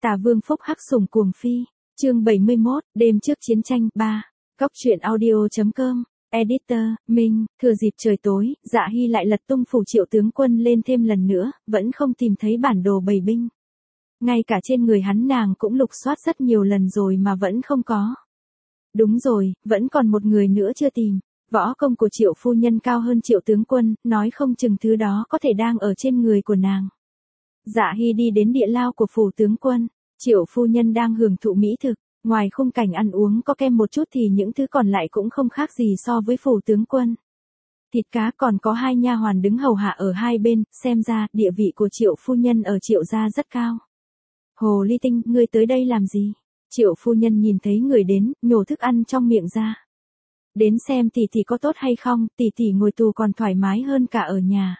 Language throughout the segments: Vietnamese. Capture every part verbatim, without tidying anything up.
Tà Vương Phúc Hắc Sủng Cuồng Phi, chương bảy mươi mốt, đêm trước chiến tranh, ba. Góc truyện audio chấm com, Editor, Minh, thừa dịp trời tối, Dạ Hy lại lật tung phủ Triệu tướng quân lên thêm lần nữa, vẫn không tìm thấy bản đồ bầy binh. Ngay cả trên người hắn nàng cũng lục soát rất nhiều lần rồi mà vẫn không có. Đúng rồi, vẫn còn một người nữa chưa tìm. Võ công của Triệu phu nhân cao hơn Triệu tướng quân, nói không chừng thứ đó có thể đang ở trên người của nàng. Dạ Hy đi đến địa lao của phủ tướng quân, Triệu phu nhân đang hưởng thụ mỹ thực, ngoài khung cảnh ăn uống có kem một chút thì những thứ còn lại cũng không khác gì so với phủ tướng quân. Thịt cá còn có hai nha hoàn đứng hầu hạ ở hai bên, xem ra địa vị của Triệu phu nhân ở Triệu gia rất cao. Hồ ly tinh, ngươi tới đây làm gì? Triệu phu nhân nhìn thấy người đến, nhổ thức ăn trong miệng ra. Đến xem tỷ tỷ có tốt hay không, tỷ tỷ ngồi tù còn thoải mái hơn cả ở nhà.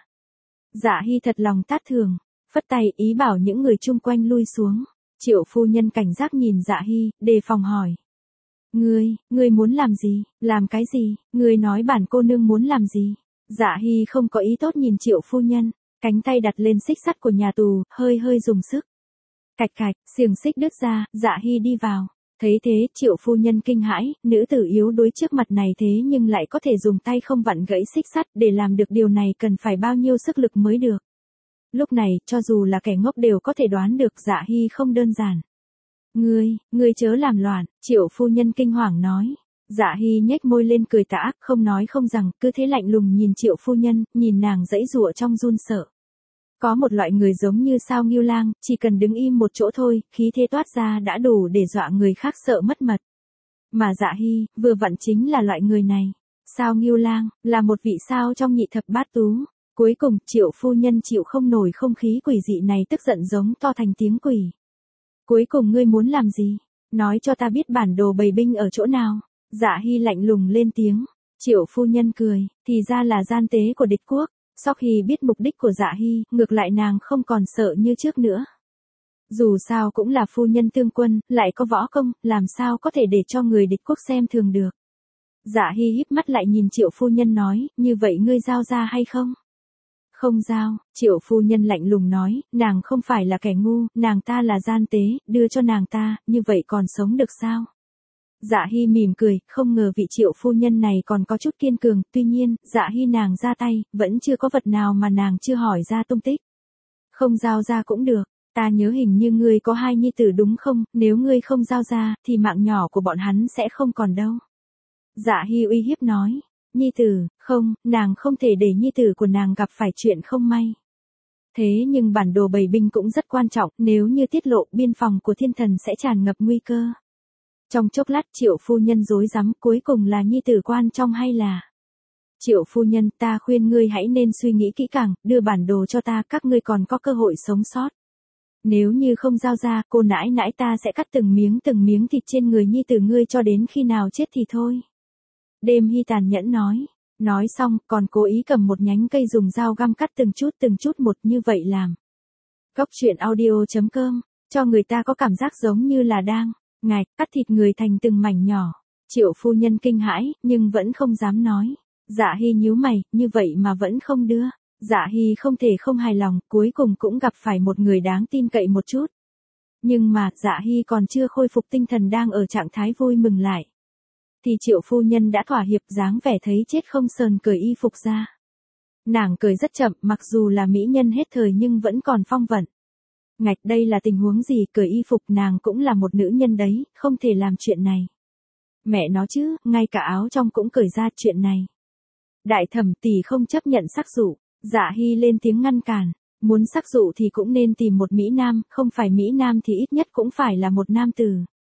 Dạ Hy thật lòng tát thường, phất tay ý bảo những người chung quanh lui xuống. Triệu phu nhân cảnh giác nhìn Dạ Hy, đề phòng hỏi. Ngươi, ngươi muốn làm gì, làm cái gì, ngươi nói bản cô nương muốn làm gì? Dạ Hy không có ý tốt nhìn Triệu phu nhân, cánh tay đặt lên xích sắt của nhà tù, hơi hơi dùng sức. Cạch cạch, xiềng xích đứt ra, Dạ Hy đi vào. Thấy thế, Triệu phu nhân kinh hãi, nữ tử yếu đuối trước mặt này thế nhưng lại có thể dùng tay không vặn gãy xích sắt, để làm được điều này cần phải bao nhiêu sức lực mới được. Lúc này, cho dù là kẻ ngốc đều có thể đoán được Dạ Hy không đơn giản. Ngươi, ngươi chớ làm loạn, Triệu phu nhân kinh hoàng nói. Dạ Hy nhếch môi lên cười tà ác, không nói không rằng, cứ thế lạnh lùng nhìn Triệu phu nhân, nhìn nàng giãy giụa trong run sợ. Có một loại người giống như Sao Ngưu Lang, chỉ cần đứng im một chỗ thôi, khí thế toát ra đã đủ để dọa người khác sợ mất mật. Mà Dạ Hy, vừa vặn chính là loại người này. Sao Ngưu Lang, là một vị sao trong nhị thập bát tú. Cuối cùng, Triệu phu nhân chịu không nổi không khí quỷ dị này tức giận giống to thành tiếng quỷ. Cuối cùng ngươi muốn làm gì? Nói cho ta biết bản đồ bầy binh ở chỗ nào. Dạ Hy lạnh lùng lên tiếng. Triệu phu nhân cười, thì ra là gian tế của địch quốc. Sau khi biết mục đích của Dạ Hy, ngược lại nàng không còn sợ như trước nữa. Dù sao cũng là phu nhân tương quân, lại có võ công, làm sao có thể để cho người địch quốc xem thường được. Dạ Hy híp mắt lại nhìn Triệu phu nhân nói, như vậy ngươi giao ra hay không? Không giao, Triệu phu nhân lạnh lùng nói, nàng không phải là kẻ ngu, nàng ta là gian tế, đưa cho nàng ta, như vậy còn sống được sao? Dạ Hy mỉm cười, không ngờ vị Triệu phu nhân này còn có chút kiên cường, tuy nhiên, Dạ Hy nàng ra tay, vẫn chưa có vật nào mà nàng chưa hỏi ra tung tích. Không giao ra cũng được, ta nhớ hình như ngươi có hai nhi tử đúng không, nếu ngươi không giao ra, thì mạng nhỏ của bọn hắn sẽ không còn đâu. Dạ Hy uy hiếp nói, nhi tử, không, nàng không thể để nhi tử của nàng gặp phải chuyện không may. Thế nhưng bản đồ bầy binh cũng rất quan trọng, nếu như tiết lộ biên phòng của thiên thần sẽ tràn ngập nguy cơ. Trong chốc lát Triệu phu nhân rối rắm, cuối cùng là nhi tử quan trọng hay là... Triệu phu nhân, ta khuyên ngươi hãy nên suy nghĩ kỹ càng, đưa bản đồ cho ta, các ngươi còn có cơ hội sống sót. Nếu như không giao ra, cô nãi nãi ta sẽ cắt từng miếng từng miếng thịt trên người nhi tử ngươi cho đến khi nào chết thì thôi. Đêm Hy tàn nhẫn nói. Nói xong, còn cố ý cầm một nhánh cây dùng dao găm cắt từng chút từng chút một như vậy làm. Góc truyện audio chấm com, cho người ta có cảm giác giống như là đang... Ngài, cắt thịt người thành từng mảnh nhỏ. Triệu phu nhân kinh hãi, nhưng vẫn không dám nói. Dạ Hy nhíu mày, như vậy mà vẫn không đưa. Dạ Hy không thể không hài lòng, cuối cùng cũng gặp phải một người đáng tin cậy một chút. Nhưng mà, Dạ Hy còn chưa khôi phục tinh thần đang ở trạng thái vui mừng lại. Thì Triệu phu nhân đã thỏa hiệp dáng vẻ thấy chết không sờn cởi y phục ra. Nàng cười rất chậm, mặc dù là mỹ nhân hết thời nhưng vẫn còn phong vận. Ngạch, đây là tình huống gì, cởi y phục, nàng cũng là một nữ nhân đấy, không thể làm chuyện này. Mẹ nó chứ, ngay cả áo trong cũng cởi ra chuyện này. Đại thẩm tỷ không chấp nhận sắc dụ. Dạ Hy lên tiếng ngăn cản, muốn sắc dụ thì cũng nên tìm một mỹ nam, không phải mỹ nam thì ít nhất cũng phải là một nam tử.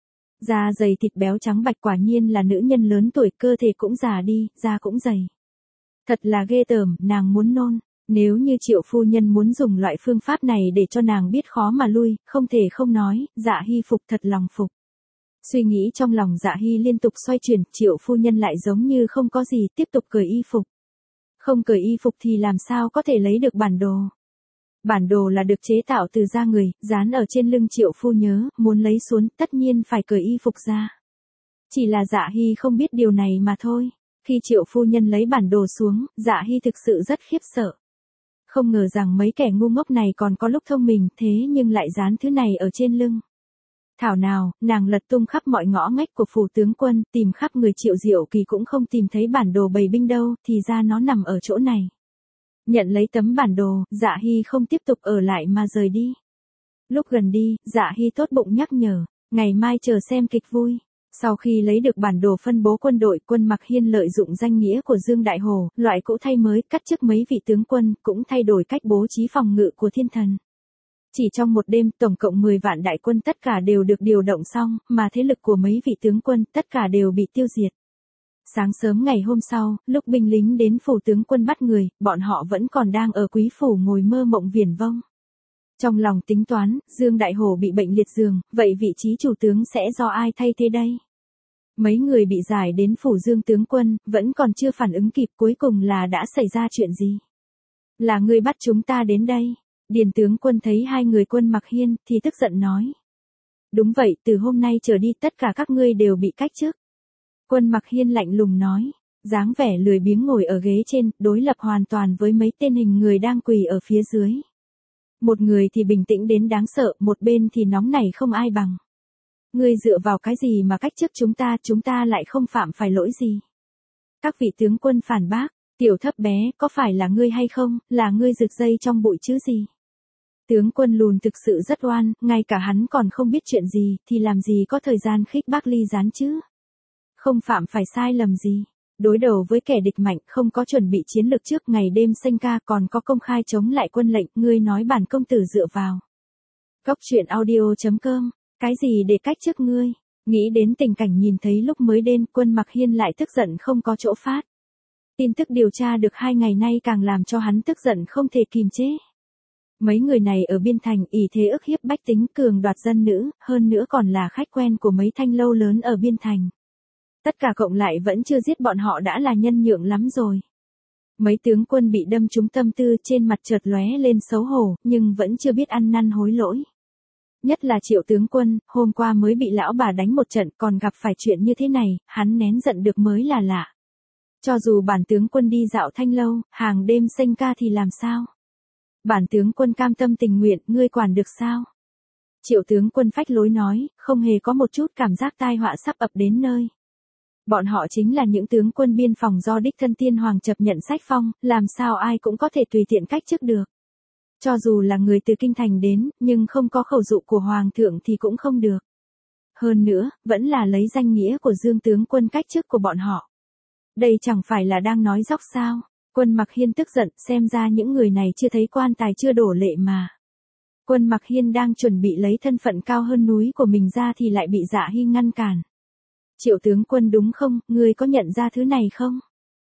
Da dày thịt béo trắng bạch, quả nhiên là nữ nhân lớn tuổi, cơ thể cũng già đi, da cũng dày. Thật là ghê tởm, nàng muốn nôn. Nếu như Triệu phu nhân muốn dùng loại phương pháp này để cho nàng biết khó mà lui, không thể không nói, Dạ Hy phục thật lòng phục. Suy nghĩ trong lòng Dạ Hy liên tục xoay chuyển, Triệu phu nhân lại giống như không có gì, tiếp tục cởi y phục. Không cởi y phục thì làm sao có thể lấy được bản đồ. Bản đồ là được chế tạo từ da người, dán ở trên lưng Triệu phu nhớ, muốn lấy xuống, tất nhiên phải cởi y phục ra. Chỉ là Dạ Hy không biết điều này mà thôi. Khi Triệu phu nhân lấy bản đồ xuống, Dạ Hy thực sự rất khiếp sợ. Không ngờ rằng mấy kẻ ngu ngốc này còn có lúc thông minh, thế nhưng lại dán thứ này ở trên lưng. Thảo nào, nàng lật tung khắp mọi ngõ ngách của phủ tướng quân, tìm khắp người Triệu Diệu Kỳ cũng không tìm thấy bản đồ bày binh đâu, thì ra nó nằm ở chỗ này. Nhận lấy tấm bản đồ, Dạ Hy không tiếp tục ở lại mà rời đi. Lúc gần đi, Dạ Hy tốt bụng nhắc nhở, ngày mai chờ xem kịch vui. Sau khi lấy được bản đồ phân bố quân đội, Quân Mặc Hiên lợi dụng danh nghĩa của Dương Đại Hồ, loại cũ thay mới, cắt chức mấy vị tướng quân, cũng thay đổi cách bố trí phòng ngự của thiên thần. Chỉ trong một đêm, tổng cộng mười vạn đại quân tất cả đều được điều động xong, mà thế lực của mấy vị tướng quân tất cả đều bị tiêu diệt. Sáng sớm ngày hôm sau, lúc binh lính đến phủ tướng quân bắt người, bọn họ vẫn còn đang ở quý phủ ngồi mơ mộng viển vông. Trong lòng tính toán, Dương Đại Hổ bị bệnh liệt giường, vậy vị trí chủ tướng sẽ do ai thay thế đây? Mấy người bị giải đến phủ Dương tướng quân, vẫn còn chưa phản ứng kịp, cuối cùng là đã xảy ra chuyện gì? Là ngươi bắt chúng ta đến đây. Điền tướng quân thấy hai người Quân Mặc Hiên, thì tức giận nói. Đúng vậy, từ hôm nay trở đi tất cả các ngươi đều bị cách chức. Quân Mặc Hiên lạnh lùng nói, dáng vẻ lười biếng ngồi ở ghế trên, đối lập hoàn toàn với mấy tên hình người đang quỳ ở phía dưới. Một người thì bình tĩnh đến đáng sợ, một bên thì nóng nảy không ai bằng. Ngươi dựa vào cái gì mà cách chức chúng ta, chúng ta lại không phạm phải lỗi gì. Các vị tướng quân phản bác, tiểu thấp bé, có phải là ngươi hay không, là ngươi rực dây trong bụi chứ gì. Tướng quân lùn thực sự rất oan, ngay cả hắn còn không biết chuyện gì, thì làm gì có thời gian khích bác ly gián chứ. Không phạm phải sai lầm gì. Đối đầu với kẻ địch mạnh, không có chuẩn bị chiến lược trước, ngày đêm sanh ca, còn có công khai chống lại quân lệnh, ngươi nói bản công tử dựa vào. Góc truyện audio chấm com, cái gì để cách chức ngươi? Nghĩ đến tình cảnh nhìn thấy lúc mới đến, Quân Mặc Hiên lại tức giận không có chỗ phát. Tin tức điều tra được hai ngày nay càng làm cho hắn tức giận không thể kìm chế. Mấy người này ở biên thành ỷ thế ức hiếp bách tính, cường đoạt dân nữ, hơn nữa còn là khách quen của mấy thanh lâu lớn ở biên thành. Tất cả cộng lại vẫn chưa giết bọn họ đã là nhân nhượng lắm rồi. Mấy tướng quân bị đâm trúng tâm tư, trên mặt chợt lóe lên xấu hổ, nhưng vẫn chưa biết ăn năn hối lỗi. Nhất là Triệu tướng quân, hôm qua mới bị lão bà đánh một trận, còn gặp phải chuyện như thế này, hắn nén giận được mới là lạ. Cho dù bản tướng quân đi dạo thanh lâu, hàng đêm sanh ca thì làm sao? Bản tướng quân cam tâm tình nguyện, ngươi quản được sao? Triệu tướng quân phách lối nói, không hề có một chút cảm giác tai họa sắp ập đến nơi. Bọn họ chính là những tướng quân biên phòng do đích thân tiên hoàng chập nhận sách phong, làm sao ai cũng có thể tùy tiện cách chức được. Cho dù là người từ kinh thành đến, nhưng không có khẩu dụ của hoàng thượng thì cũng không được. Hơn nữa, vẫn là lấy danh nghĩa của Dương tướng quân cách chức của bọn họ. Đây chẳng phải là đang nói dóc sao? Quân Mặc Hiên tức giận, xem ra những người này chưa thấy quan tài chưa đổ lệ mà. Quân Mặc Hiên đang chuẩn bị lấy thân phận cao hơn núi của mình ra thì lại bị Dạ Hy ngăn cản. Triệu tướng quân đúng không, ngươi có nhận ra thứ này không?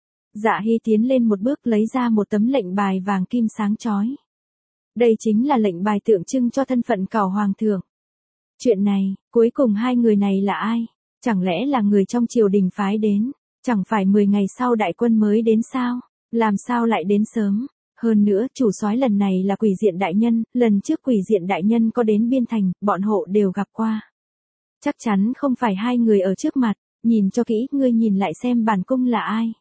Dạ Hy tiến lên một bước lấy ra một tấm lệnh bài vàng kim sáng chói. Đây chính là lệnh bài tượng trưng cho thân phận cẩu hoàng thượng. Chuyện này, cuối cùng hai người này là ai? Chẳng lẽ là người trong triều đình phái đến? Chẳng phải mười ngày sau đại quân mới đến sao? Làm sao lại đến sớm? Hơn nữa, chủ soái lần này là Quỷ Diện đại nhân, lần trước Quỷ Diện đại nhân có đến biên thành, bọn hộ đều gặp qua. Chắc chắn không phải hai người ở trước mặt, nhìn cho kỹ, ngươi nhìn lại xem bản cung là ai.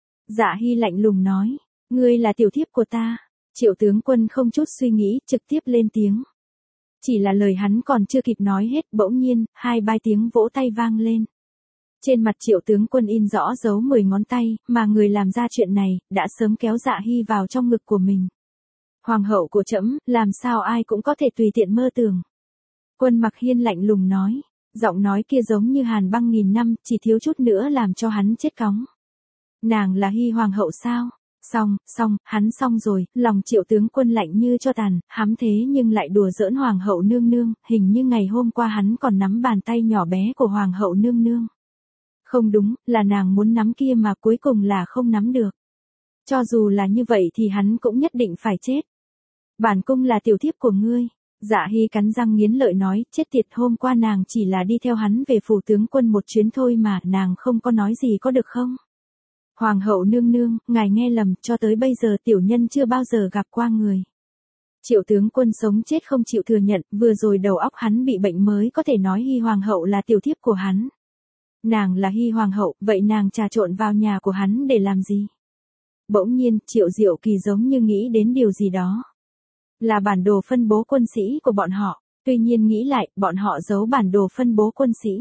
Dạ Hy lạnh lùng nói, ngươi là tiểu thiếp của ta. Triệu tướng quân không chút suy nghĩ, trực tiếp lên tiếng. Chỉ là lời hắn còn chưa kịp nói hết, bỗng nhiên, hai ba tiếng vỗ tay vang lên. Trên mặt Triệu tướng quân in rõ dấu mười ngón tay, mà người làm ra chuyện này, đã sớm kéo Dạ Hy vào trong ngực của mình. Hoàng hậu của trẫm, làm sao ai cũng có thể tùy tiện mơ tưởng. Quân Mặc Hiên lạnh lùng nói, giọng nói kia giống như hàn băng nghìn năm, chỉ thiếu chút nữa làm cho hắn chết cóng. Nàng là Hy hoàng hậu sao? Xong, xong, hắn xong rồi, lòng Triệu tướng quân lạnh như cho tàn, hám thế nhưng lại đùa giỡn hoàng hậu nương nương, hình như ngày hôm qua hắn còn nắm bàn tay nhỏ bé của hoàng hậu nương nương. Không đúng, là nàng muốn nắm kia mà cuối cùng là không nắm được. Cho dù là như vậy thì hắn cũng nhất định phải chết. Bản cung là tiểu thiếp của ngươi. Dạ Hy cắn răng nghiến lợi nói, chết tiệt, hôm qua nàng chỉ là đi theo hắn về phủ tướng quân một chuyến thôi mà, nàng không có nói gì có được không? Hoàng hậu nương nương, ngài nghe lầm, cho tới bây giờ tiểu nhân chưa bao giờ gặp qua người. Triệu tướng quân sống chết không chịu thừa nhận, vừa rồi đầu óc hắn bị bệnh mới có thể nói Hy hoàng hậu là tiểu thiếp của hắn. Nàng là Hy hoàng hậu, vậy nàng trà trộn vào nhà của hắn để làm gì? Bỗng nhiên, Triệu Diệu Kỳ giống như nghĩ đến điều gì đó. Là bản đồ phân bố quân sĩ của bọn họ, Tuy nhiên nghĩ lại, bọn họ giấu bản đồ phân bố quân sĩ.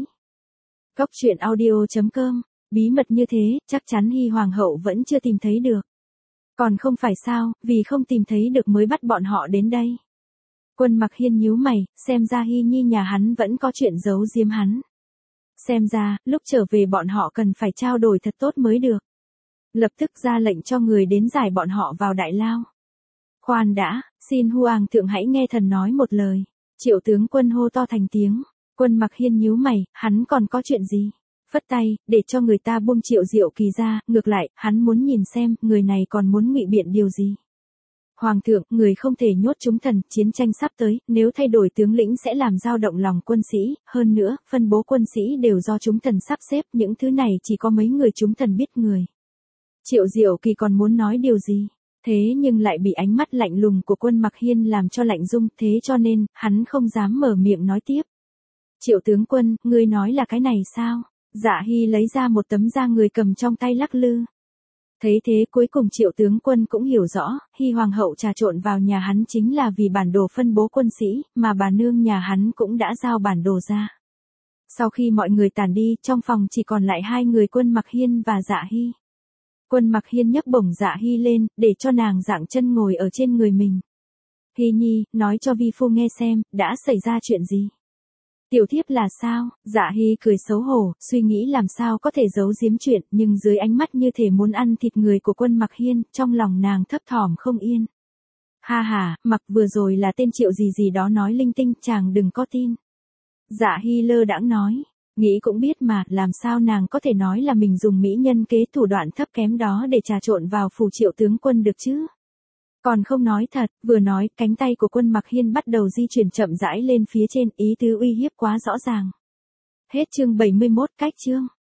Cốc truyện audio chấm com, bí mật như thế, chắc chắn Hy Hoàng hậu vẫn chưa tìm thấy được. Còn không phải sao, vì không tìm thấy được mới bắt bọn họ đến đây. Quân Mặc Hiên nhíu mày, xem ra Hy Nhi nhà hắn vẫn có chuyện giấu giếm hắn. Xem ra, lúc trở về bọn họ cần phải trao đổi thật tốt mới được. Lập tức ra lệnh cho người đến giải bọn họ vào đại lao. Khoan đã, xin Hoang thượng hãy nghe thần nói một lời. Triệu tướng quân hô to thành tiếng. Quân Mặc Hiên nhíu mày, hắn còn có chuyện gì? Phất tay, để cho người ta buông Triệu Diệu Kỳ ra, ngược lại, hắn muốn nhìn xem, người này còn muốn ngụy biện điều gì. Hoàng thượng, người không thể nhốt chúng thần, chiến tranh sắp tới, nếu thay đổi tướng lĩnh sẽ làm dao động lòng quân sĩ, hơn nữa, phân bố quân sĩ đều do chúng thần sắp xếp, những thứ này chỉ có mấy người chúng thần biết người. Triệu Diệu Kỳ còn muốn nói điều gì? Thế nhưng lại bị ánh mắt lạnh lùng của Quân Mặc Hiên làm cho lạnh rung, thế cho nên, hắn không dám mở miệng nói tiếp. Triệu tướng quân, ngươi nói là cái này sao? Dạ Hy lấy ra một tấm da người cầm trong tay lắc lư. Thấy thế cuối cùng Triệu tướng quân cũng hiểu rõ, Hy Hoàng hậu trà trộn vào nhà hắn chính là vì bản đồ phân bố quân sĩ, mà bà nương nhà hắn cũng đã giao bản đồ ra. Sau khi mọi người tản đi, trong phòng chỉ còn lại hai người Quân Mặc Hiên và Dạ Hy. Quân Mặc Hiên nhấc bổng Dạ Hy lên, để cho nàng dạng chân ngồi ở trên người mình. Hy Nhi, nói cho vi phu nghe xem, đã xảy ra chuyện gì? Tiểu thiếp là sao? Dạ Hy cười xấu hổ, suy nghĩ làm sao có thể giấu giếm chuyện, nhưng dưới ánh mắt như thể muốn ăn thịt người của Quân Mặc Hiên, trong lòng nàng thấp thỏm không yên. Ha ha, mặc vừa rồi là tên Triệu gì gì đó nói linh tinh, chàng đừng có tin. Dạ Hy lơ đãng nói, nghĩ cũng biết mà, làm sao nàng có thể nói là mình dùng mỹ nhân kế thủ đoạn thấp kém đó để trà trộn vào phủ Triệu tướng quân được chứ? Còn không nói thật, vừa nói, cánh tay của Quân Mặc Hiên bắt đầu di chuyển chậm rãi lên phía trên, ý tứ uy hiếp quá rõ ràng. Hết chương bảy mươi mốt, cách chương.